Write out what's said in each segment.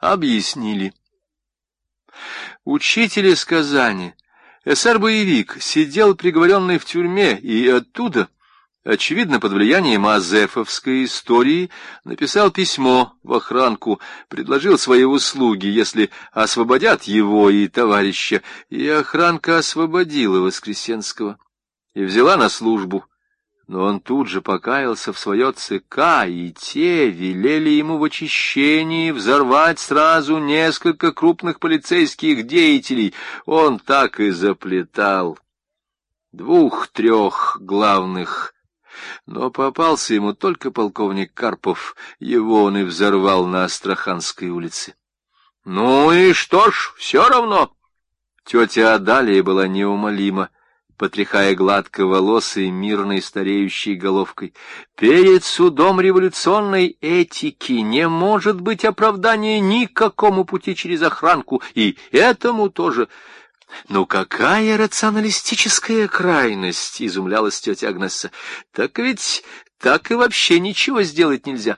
Объяснили. Учитель из Казани, эсер-боевик, сидел приговоренный в тюрьме, и оттуда, очевидно, под влиянием азефовской истории, написал письмо в охранку, предложил свои услуги, если освободят его и товарища, и охранка освободила Воскресенского и взяла на службу. Но он тут же покаялся в свое ЦК, и те велели ему в очищении взорвать сразу несколько крупных полицейских деятелей. Он так и заплетал 2-3 главных. Но попался ему только полковник Карпов, его он и взорвал на Астраханской улице. Ну и что ж, все равно. Тетя Адалия была неумолима, потряхая гладко волосой мирной стареющей головкой. Перед судом революционной этики не может быть оправдания никакому пути через охранку, и этому тоже. Ну какая рационалистическая крайность, изумлялась тетя Агнесса. Так ведь так и вообще ничего сделать нельзя.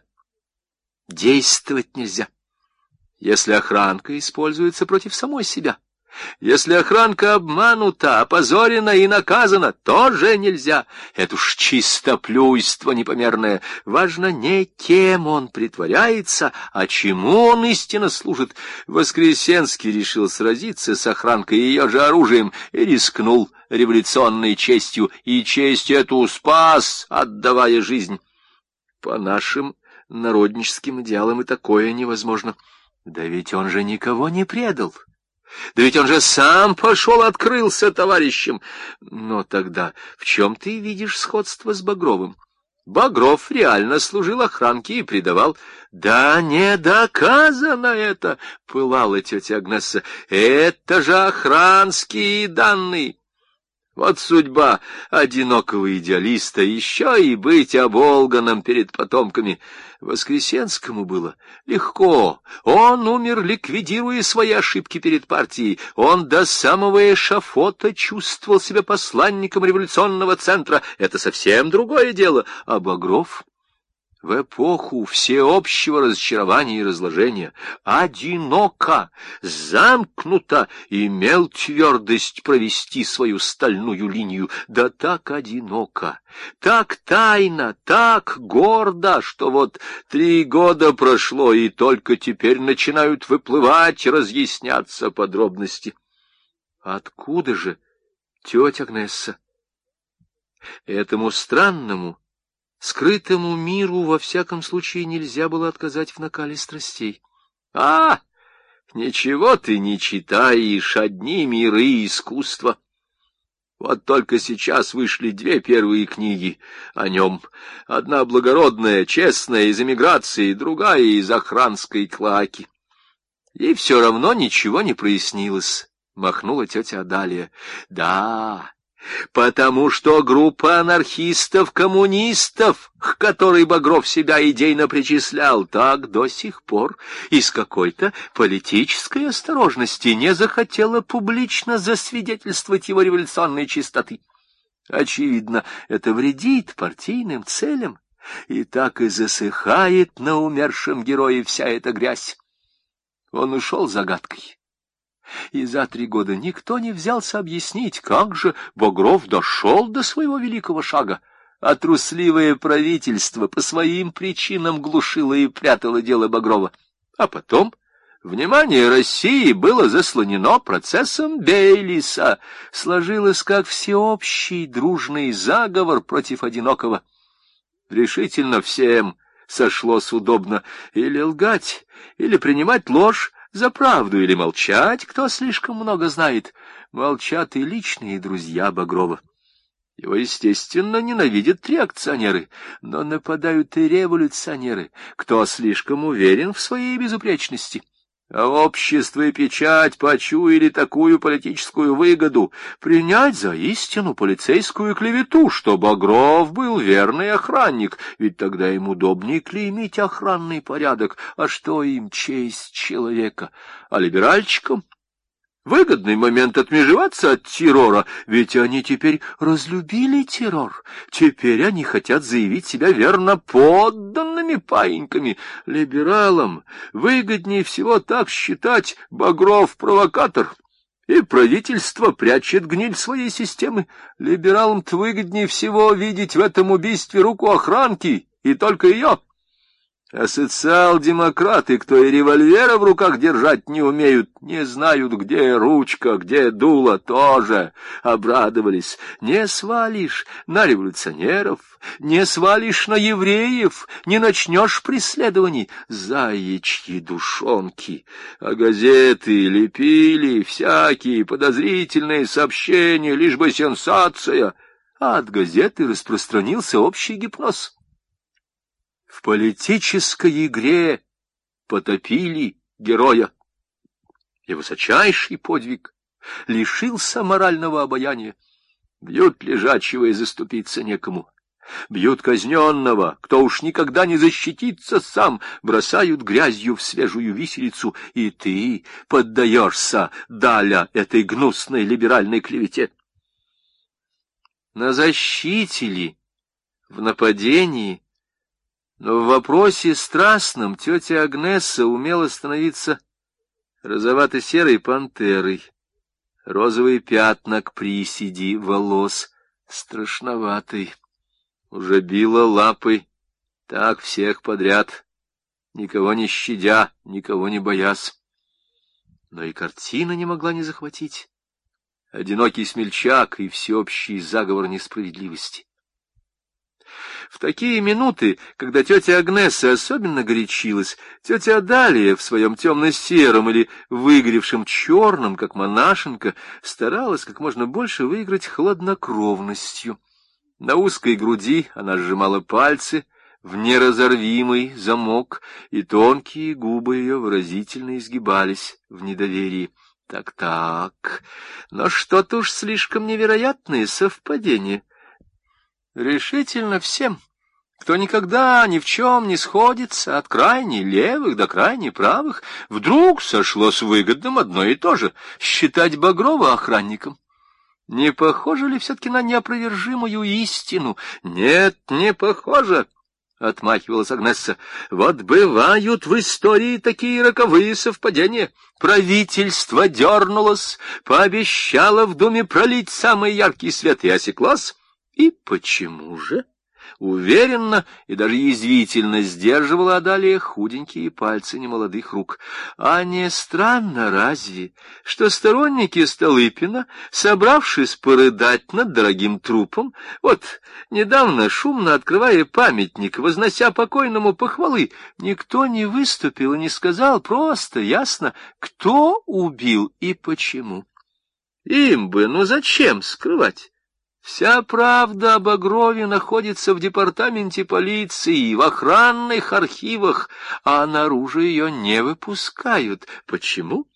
Действовать нельзя. Если охранка используется против самой себя, если охранка обманута, опозорена и наказана, тоже нельзя. Это уж чистоплюйство непомерное. Важно не кем он притворяется, а чему он истинно служит. Воскресенский решил сразиться с охранкой ее же оружием и рискнул революционной честью, и честь эту спас, отдавая жизнь. По нашим народническим идеалам и такое невозможно. Да ведь он же никого не предал. Да ведь он же сам пошел, открылся товарищем. Но тогда в чем ты видишь сходство с Багровым? Багров реально служил охранке и предавал. Да не доказано это, пылала тетя Агнесса. Это же охранские данные. Вот судьба одинокого идеалиста, еще и быть оболганым перед потомками. Воскресенскому было легко. Он умер, ликвидируя свои ошибки перед партией. Он до самого эшафота чувствовал себя посланником революционного центра. Это совсем другое дело. А Багров в эпоху всеобщего разочарования и разложения одиноко, замкнуто имел твердость провести свою стальную линию, да так одиноко, так тайно, так гордо, что вот 3 года прошло, и только теперь начинают выплывать, разъясняться подробности. Откуда же, тетя Агнесса, этому странному, скрытому миру во всяком случае нельзя было отказать в накале страстей? А, ничего ты не читаешь, одни миры искусства. Вот только сейчас вышли 2 первые книги о нем. Одна благородная, честная, из эмиграции, другая из охранской клоаки. И все равно ничего не прояснилось, махнула тетя Адалия. Да, потому что группа анархистов-коммунистов, к которой Багров себя идейно причислял, так до сих пор из какой-то политической осторожности не захотела публично засвидетельствовать его революционной чистоты. Очевидно, это вредит партийным целям, и так и засыхает на умершем герое вся эта грязь. Он ушел загадкой. И за 3 года никто не взялся объяснить, как же Багров дошел до своего великого шага, а трусливое правительство по своим причинам глушило и прятало дело Багрова. А потом внимание России было заслонено процессом Бейлиса, сложилось как всеобщий дружный заговор против одинокого. Решительно всем сошлось удобно или лгать, или принимать ложь за правду, или молчать, кто слишком много знает. Молчат и личные друзья Багрова. Его, естественно, ненавидят реакционеры, но нападают и революционеры, кто слишком уверен в своей безупречности. А общество и печать почуяли такую политическую выгоду принять за истину полицейскую клевету, что Багров был верный охранник, ведь тогда им удобнее клеймить охранный порядок, а что им честь человека, а либеральчикам Выгодный момент отмежеваться от террора, ведь они теперь разлюбили террор. Теперь они хотят заявить себя верно подданными паиньками. Либералам выгоднее всего так считать: Багров провокатор, и правительство прячет гниль своей системы. Либералам-то выгоднее всего видеть в этом убийстве руку охранки, и только ее. А социал-демократы, кто и револьвера в руках держать не умеют, не знают, где ручка, где дуло, тоже обрадовались. Не свалишь на революционеров, не свалишь на евреев, не начнешь преследований. Заячьи душонки. А газеты лепили всякие подозрительные сообщения, лишь бы сенсация. А от газеты распространился общий гипноз. В политической игре потопили героя, и высочайший подвиг лишился морального обаяния. Бьют лежачего, и заступиться некому. Бьют казненного, кто уж никогда не защитится сам, бросают грязью в свежую виселицу, и ты поддаешься, Даля, этой гнусной либеральной клевете. На защите ли, в нападении? Но в вопросе страстном тетя Агнесса умела становиться розовато-серой пантерой. Розовые пятна к приседи волос страшноватой. Уже била лапой, так всех подряд, никого не щадя, никого не боясь. Но и картина не могла не захватить. Одинокий смельчак и всеобщий заговор несправедливости. В такие минуты, когда тетя Агнесса особенно горячилась, тетя Адалия в своем темно-сером или выгоревшем черном, как монашенка, старалась как можно больше выиграть хладнокровностью. На узкой груди она сжимала пальцы в неразорвимый замок, и тонкие губы ее выразительно изгибались в недоверии. Так, но что-то уж слишком невероятное совпадение. Решительно всем, кто никогда ни в чем не сходится, от крайне левых до крайне правых, вдруг сошлось выгодным одно и то же — считать Багрова охранником. Не похоже ли все-таки на неопровержимую истину? Нет, не похоже, — отмахивалась Агнесса. Вот бывают в истории такие роковые совпадения. Правительство дернулось, пообещало в Думе пролить самый яркий свет и осеклось. И почему же? Уверенно и даже язвительно сдерживала Адалия худенькие пальцы немолодых рук. А не странно разве, что сторонники Столыпина, собравшись порыдать над дорогим трупом, вот недавно, шумно открывая памятник, вознося покойному похвалы, никто не выступил и не сказал просто, ясно, кто убил и почему. Им бы, зачем скрывать? Вся правда о Багрове находится в департаменте полиции, в охранных архивах, а наружу ее не выпускают. Почему?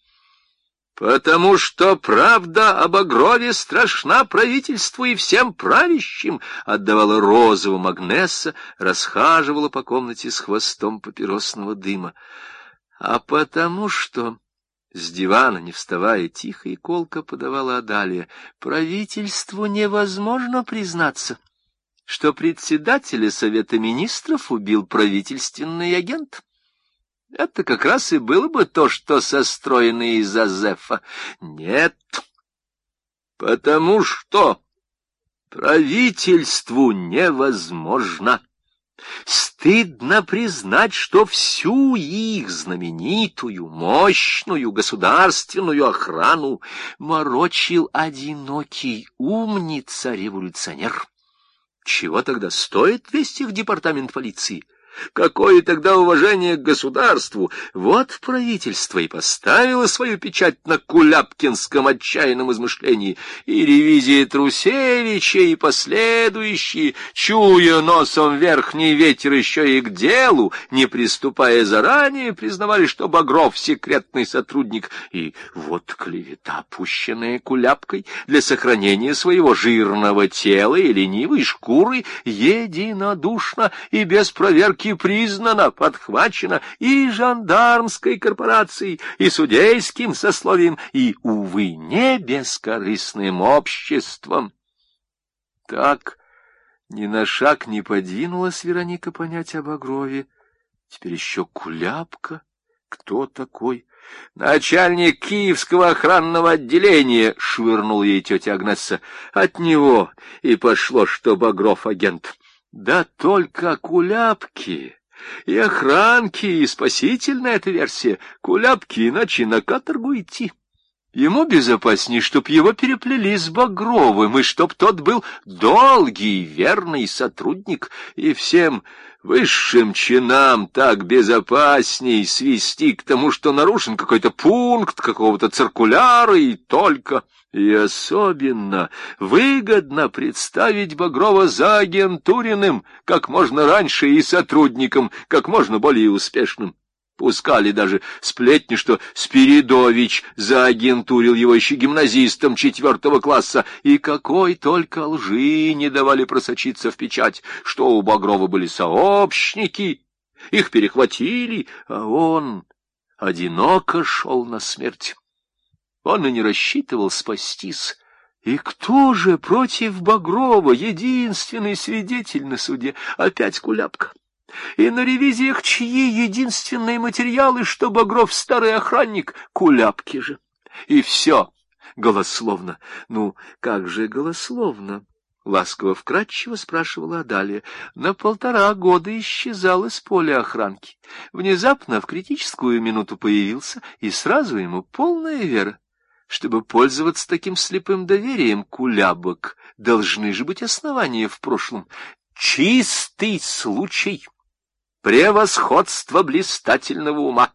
Потому что правда о Багрове страшна правительству и всем правящим, отдавала розовым Агнесса, расхаживала по комнате с хвостом папиросного дыма. А потому что... С дивана, не вставая, тихо и колко подавала Адалия. Правительству невозможно признаться, что председателя Совета Министров убил правительственный агент. Это как раз и было бы то, что состроено из Азефа. Нет, потому что правительству невозможно. Стыдно признать, что всю их знаменитую, мощную государственную охрану морочил одинокий умница-революционер. Чего тогда стоит весь их департамент полиции? Какое тогда уважение к государству? Вот правительство и поставило свою печать на куляпкинском отчаянном измышлении, и ревизия Трусевича, и последующие, чуя носом верхний ветер, еще и к делу, не приступая заранее, признавали, что Багров — секретный сотрудник. И вот клевета, пущенная куляпкой для сохранения своего жирного тела и ленивой шкуры, единодушно и без проверки общепризнана, подхвачена и жандармской корпорацией, и судейским сословием, и, увы, не бескорыстным обществом. Так ни на шаг не подвинулась Вероника понять о Багрове. Теперь еще Куляпка. Кто такой? Начальник Киевского охранного отделения, швырнул ей тетя Агнесса. От него и пошло, что Багров агент. Да только Куляпки и охранки, и спасительная эта версия. Куляпки иначе на каторгу идти. Ему безопасней, чтоб его переплели с Багровым, и чтоб тот был долгий, верный сотрудник, и всем высшим чинам так безопасней свести к тому, что нарушен какой-то пункт какого-то циркуляра, и только... И особенно выгодно представить Багрова за агентуриным как можно раньше и сотрудником как можно более успешным. Пускали даже сплетни, что Спиридович заагентурил его еще гимназистом 4 класса, и какой только лжи не давали просочиться в печать, что у Багрова были сообщники, их перехватили, а он одиноко шел на смерть. Он и не рассчитывал спастись. И кто же против Багрова, единственный свидетель на суде? Опять Куляпка. И на ревизиях чьи единственные материалы, что Багров старый охранник? Куляпки же. И все голословно. Ну, как же голословно? Ласково вкратчиво спрашивала Адалия. На 1,5 года исчезал из поля охранки. Внезапно в критическую минуту появился, и сразу ему полная вера. Чтобы пользоваться таким слепым доверием Кулябок, должны же быть основания в прошлом. Чистый случай. Превосходство блистательного ума.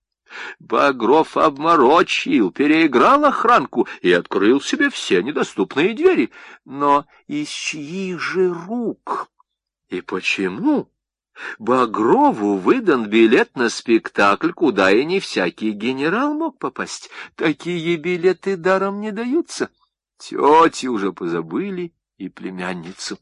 Багров обморочил, переиграл охранку и открыл себе все недоступные двери. Но из чьих же рук? И почему Багрову выдан билет на спектакль, куда и не всякий генерал мог попасть? Такие билеты даром не даются. Тети уже позабыли и племянницу.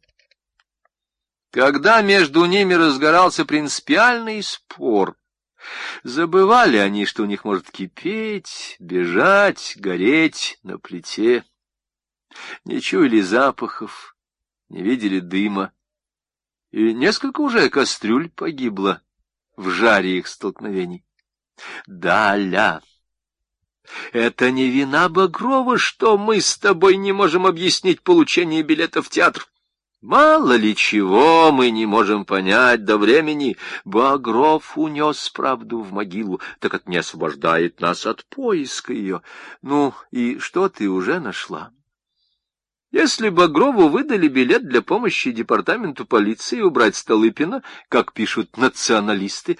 Когда между ними разгорался принципиальный спор, забывали они, что у них может кипеть, бежать, гореть на плите. Не чуяли запахов, не видели дыма. И несколько уже кастрюль погибло в жаре их столкновений. Даля, это не вина Багрова, что мы с тобой не можем объяснить получение билета в театр. Мало ли чего мы не можем понять до времени. Багров унес правду в могилу, так это не освобождает нас от поиска ее. Ну, и что ты уже нашла? Если Багрову выдали билет для помощи департаменту полиции убрать Столыпина, как пишут националисты,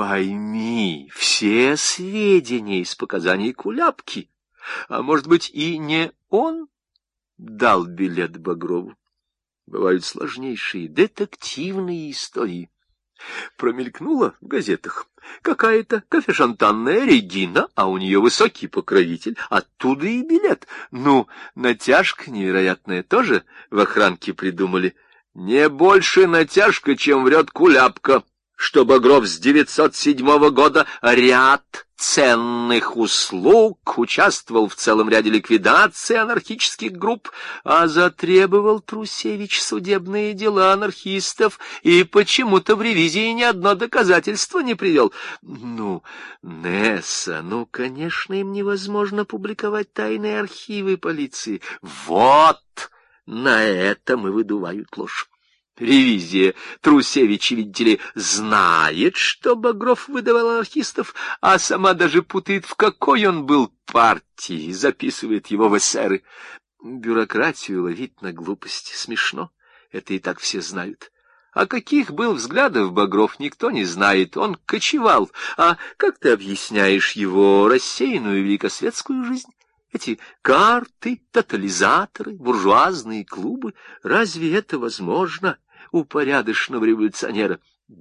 пойми, все сведения из показаний Куляпки, а может быть и не он дал билет Багрову. Бывают сложнейшие детективные истории. Промелькнула в газетах какая-то кафешантанная Регина, а у нее высокий покровитель, оттуда и билет. Ну, натяжка невероятная тоже в охранке придумали. Не больше натяжка, чем врет Куляпка, что Багров с 907 года ряд ценных услуг, участвовал в целом ряде ликвидаций анархических групп, а затребовал Трусевич судебные дела анархистов и почему-то в ревизии ни одно доказательство не привел. Ну, Несса, ну, конечно, им невозможно публиковать тайные архивы полиции. Вот на этом и выдувают ложь. Ревизия Трусевича, видите ли, знает, что Багров выдавал анархистов, а сама даже путает, в какой он был партии, записывает его в эсеры. Бюрократию ловить на глупости смешно, это и так все знают. А каких был взглядов Багров, никто не знает, он кочевал. А как ты объясняешь его рассеянную великосветскую жизнь? Эти карты, тотализаторы, буржуазные клубы, разве это возможно у порядочного революционера?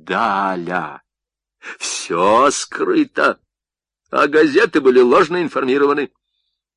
Даля, все скрыто, а газеты были ложно информированы.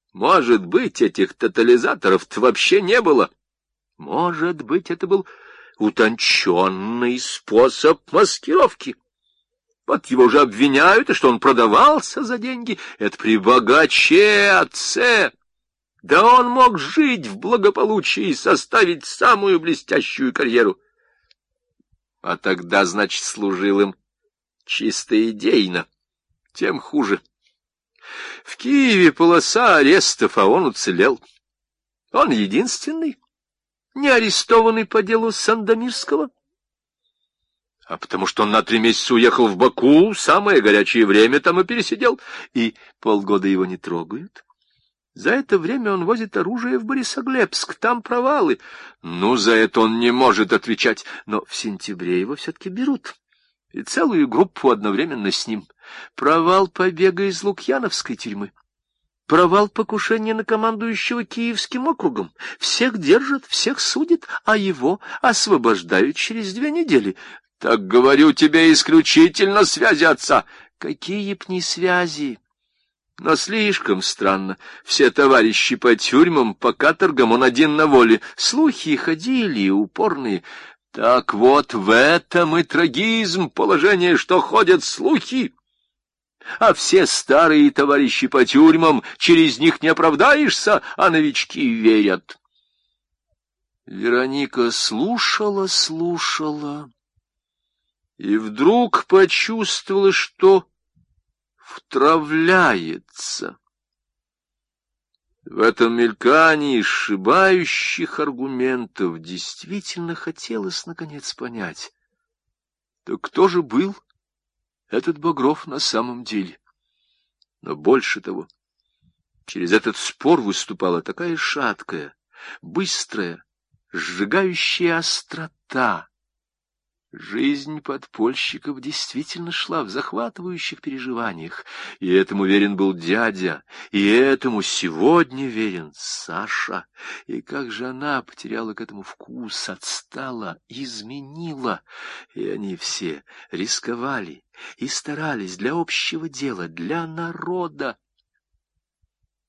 Может быть, этих тотализаторов-то вообще не было. Может быть, это был утонченный способ маскировки. Вот его же обвиняют, и что он продавался за деньги. Это при богаче отце. Да он мог жить в благополучии и составить самую блестящую карьеру. А тогда, значит, служил им чисто идейно. Тем хуже. В Киеве полоса арестов, а он уцелел. Он единственный, не арестованный по делу Сандомирского. А потому что он на 3 месяца уехал в Баку, самое горячее время там и пересидел, и полгода его не трогают. За это время он возит оружие в Борисоглебск, там провалы. Ну, за это он не может отвечать, но в сентябре его все-таки берут. И целую группу одновременно с ним. Провал побега из Лукьяновской тюрьмы. Провал покушения на командующего Киевским округом. Всех держат, всех судят, а его освобождают через 2 недели. Так, говорю тебе, исключительно связи отца. Какие б ни связи. Но слишком странно. Все товарищи по тюрьмам, по каторгам, он один на воле. Слухи ходили, упорные. Так вот, в этом и трагизм положения, что ходят слухи. А все старые товарищи по тюрьмам, через них не оправдаешься, а новички верят. Вероника слушала и вдруг почувствовала, что втравляется. В этом мелькании сшибающих аргументов действительно хотелось, наконец, понять, так кто же был этот Багров на самом деле? Но больше того, через этот спор выступала такая шаткая, быстрая, сжигающая острота. Жизнь подпольщиков действительно шла в захватывающих переживаниях, и этому верен был дядя, и этому сегодня верен Саша. И как же она потеряла к этому вкус, отстала, изменила. И они все рисковали и старались для общего дела, для народа.